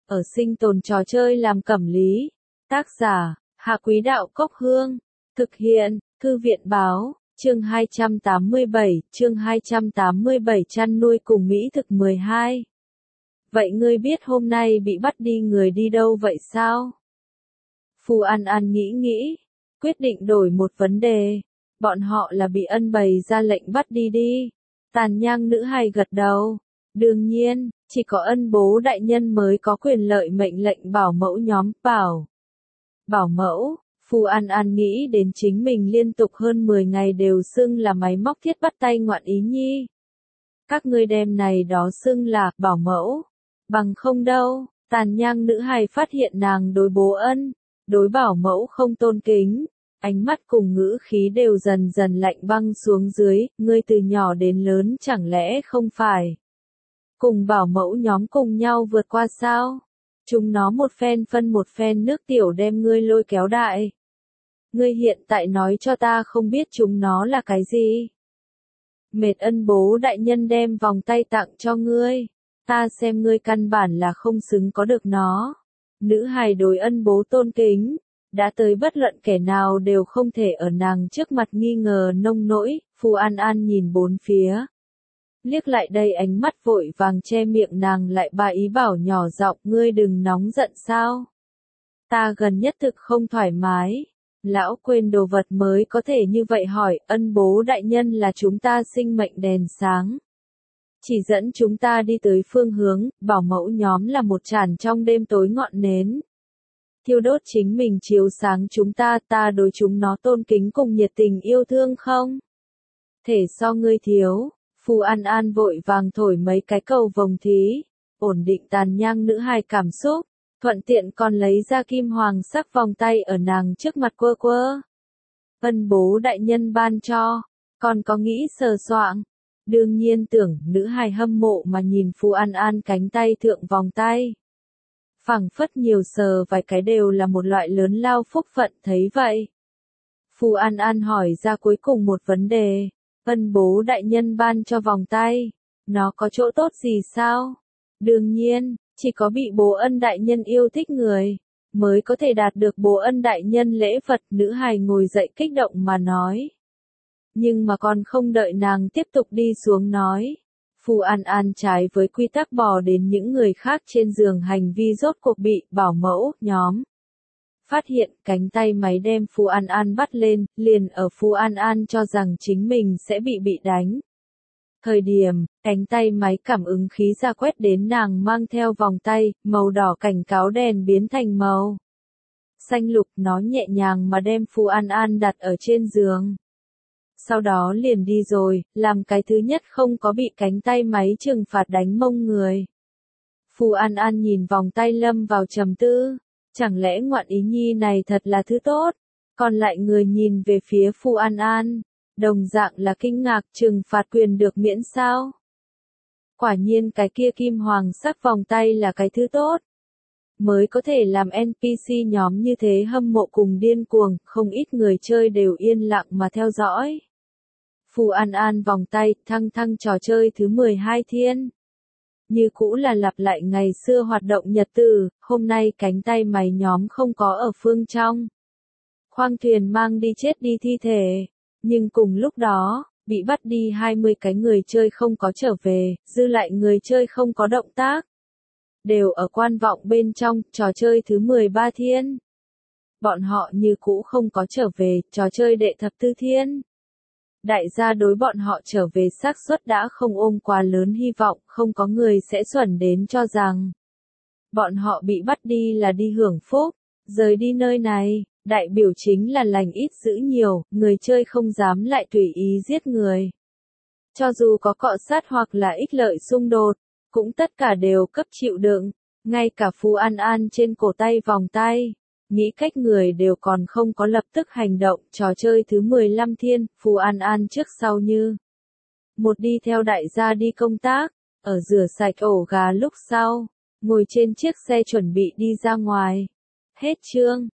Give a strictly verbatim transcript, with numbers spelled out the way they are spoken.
ở sinh tồn trò chơi làm cẩm lý. Tác giả, Hạ Quý Đạo Cốc Hương. Thực hiện, Thư viện Báo, chương hai trăm tám mươi bảy, chương hai trăm tám mươi bảy chăn nuôi cùng Mỹ thực mười hai. Vậy ngươi biết hôm nay bị bắt đi người đi đâu vậy sao? Phù An An nghĩ nghĩ, quyết định đổi một vấn đề. Bọn họ là bị ân bày ra lệnh bắt đi đi. Tàn nhang nữ hài gật đầu. Đương nhiên, chỉ có ân bố đại nhân mới có quyền lợi mệnh lệnh bảo mẫu nhóm bảo. Bảo mẫu, Phù An An nghĩ đến chính mình liên tục hơn mười ngày đều xưng là máy móc thiết bắt tay ngoạn ý nhi. Các ngươi đem này đó xưng là bảo mẫu. Bằng không đâu, tàn nhang nữ hài phát hiện nàng đối bố ân, đối bảo mẫu không tôn kính. Ánh mắt cùng ngữ khí đều dần dần lạnh băng xuống dưới, ngươi từ nhỏ đến lớn chẳng lẽ không phải. Cùng bảo mẫu nhóm cùng nhau vượt qua sao? Chúng nó một phen phân một phen nước tiểu đem ngươi lôi kéo đại. Ngươi hiện tại nói cho ta không biết chúng nó là cái gì. Mệt ân bố đại nhân đem vòng tay tặng cho ngươi. Ta xem ngươi căn bản là không xứng có được nó. Nữ hài đối ân bố tôn kính. Đã tới bất luận kẻ nào đều không thể ở nàng trước mặt nghi ngờ nông nỗi. Phù An An nhìn bốn phía. Liếc lại đây ánh mắt vội vàng che miệng nàng lại bà ý bảo nhỏ giọng ngươi đừng nóng giận sao. Ta gần nhất thực không thoải mái. Lão quên đồ vật mới có thể như vậy hỏi ân bố đại nhân là chúng ta sinh mệnh đèn sáng. Chỉ dẫn chúng ta đi tới phương hướng, bảo mẫu nhóm là một tràn trong đêm tối ngọn nến. Thiêu đốt chính mình chiếu sáng chúng ta, ta đối chúng nó tôn kính cùng nhiệt tình yêu thương không? Thể so ngươi thiếu, Phù An An vội vàng thổi mấy cái cầu vồng thí, ổn định tàn nhang nữ hài cảm xúc, thuận tiện còn lấy ra kim hoàng sắc vòng tay ở nàng trước mặt quơ quơ. Ân bố đại nhân ban cho, còn có nghĩ sờ soạng. Đương nhiên tưởng nữ hài hâm mộ mà nhìn Phù An An cánh tay thượng vòng tay. Phẳng phất nhiều sờ vài cái đều là một loại lớn lao phúc phận thấy vậy. Phù An An hỏi ra cuối cùng một vấn đề. Ân bố đại nhân ban cho vòng tay. Nó có chỗ tốt gì sao? Đương nhiên, chỉ có bị bố ân đại nhân yêu thích người. Mới có thể đạt được bố ân đại nhân lễ vật. Nữ hài ngồi dậy kích động mà nói. Nhưng mà còn không đợi nàng tiếp tục đi xuống nói. Phù An An trái với quy tắc bò đến những người khác trên giường hành vi rốt cuộc bị bảo mẫu nhóm. Phát hiện cánh tay máy đem Phù An An bắt lên, liền ở Phù An An cho rằng chính mình sẽ bị bị đánh. Thời điểm, cánh tay máy cảm ứng khí ra quét đến nàng mang theo vòng tay, màu đỏ cảnh cáo đèn biến thành màu xanh lục, nó nhẹ nhàng mà đem Phù An An đặt ở trên giường. Sau đó liền đi rồi, làm cái thứ nhất không có bị cánh tay máy trừng phạt đánh mông người. Phù An An nhìn vòng tay lâm vào trầm tư, chẳng lẽ ngoạn ý nhi này thật là thứ tốt, còn lại người nhìn về phía Phù An An, đồng dạng là kinh ngạc trừng phạt quyền được miễn sao. Quả nhiên cái kia kim hoàng sắc vòng tay là cái thứ tốt, mới có thể làm en pê xê nhóm như thế hâm mộ cùng điên cuồng, không ít người chơi đều yên lặng mà theo dõi. Phù An An vòng tay, thăng thăng trò chơi thứ mười hai thiên. Như cũ là lặp lại ngày xưa hoạt động nhật tử, hôm nay cánh tay máy nhóm không có ở phương trong. Khoang thuyền mang đi chết đi thi thể, nhưng cùng lúc đó, bị bắt đi hai mươi cái người chơi không có trở về, dư lại người chơi không có động tác. Đều ở quan vọng bên trong, trò chơi thứ mười ba thiên. Bọn họ như cũ không có trở về, trò chơi đệ thập tư thiên. Đại gia đối bọn họ trở về xác suất đã không ôm quá lớn hy vọng, không có người sẽ xuẩn đến cho rằng bọn họ bị bắt đi là đi hưởng phúc, rời đi nơi này, đại biểu chính là lành ít dữ nhiều, người chơi không dám lại tùy ý giết người. Cho dù có cọ sát hoặc là ích lợi xung đột, cũng tất cả đều cấp chịu đựng, ngay cả Phù An An trên cổ tay vòng tay. Nghĩ cách người đều còn không có lập tức hành động, trò chơi thứ mười lăm thiên, Phù An An trước sau như một đi theo đại gia đi công tác, ở rửa sạch ổ gà lúc sau, ngồi trên chiếc xe chuẩn bị đi ra ngoài. Hết chương.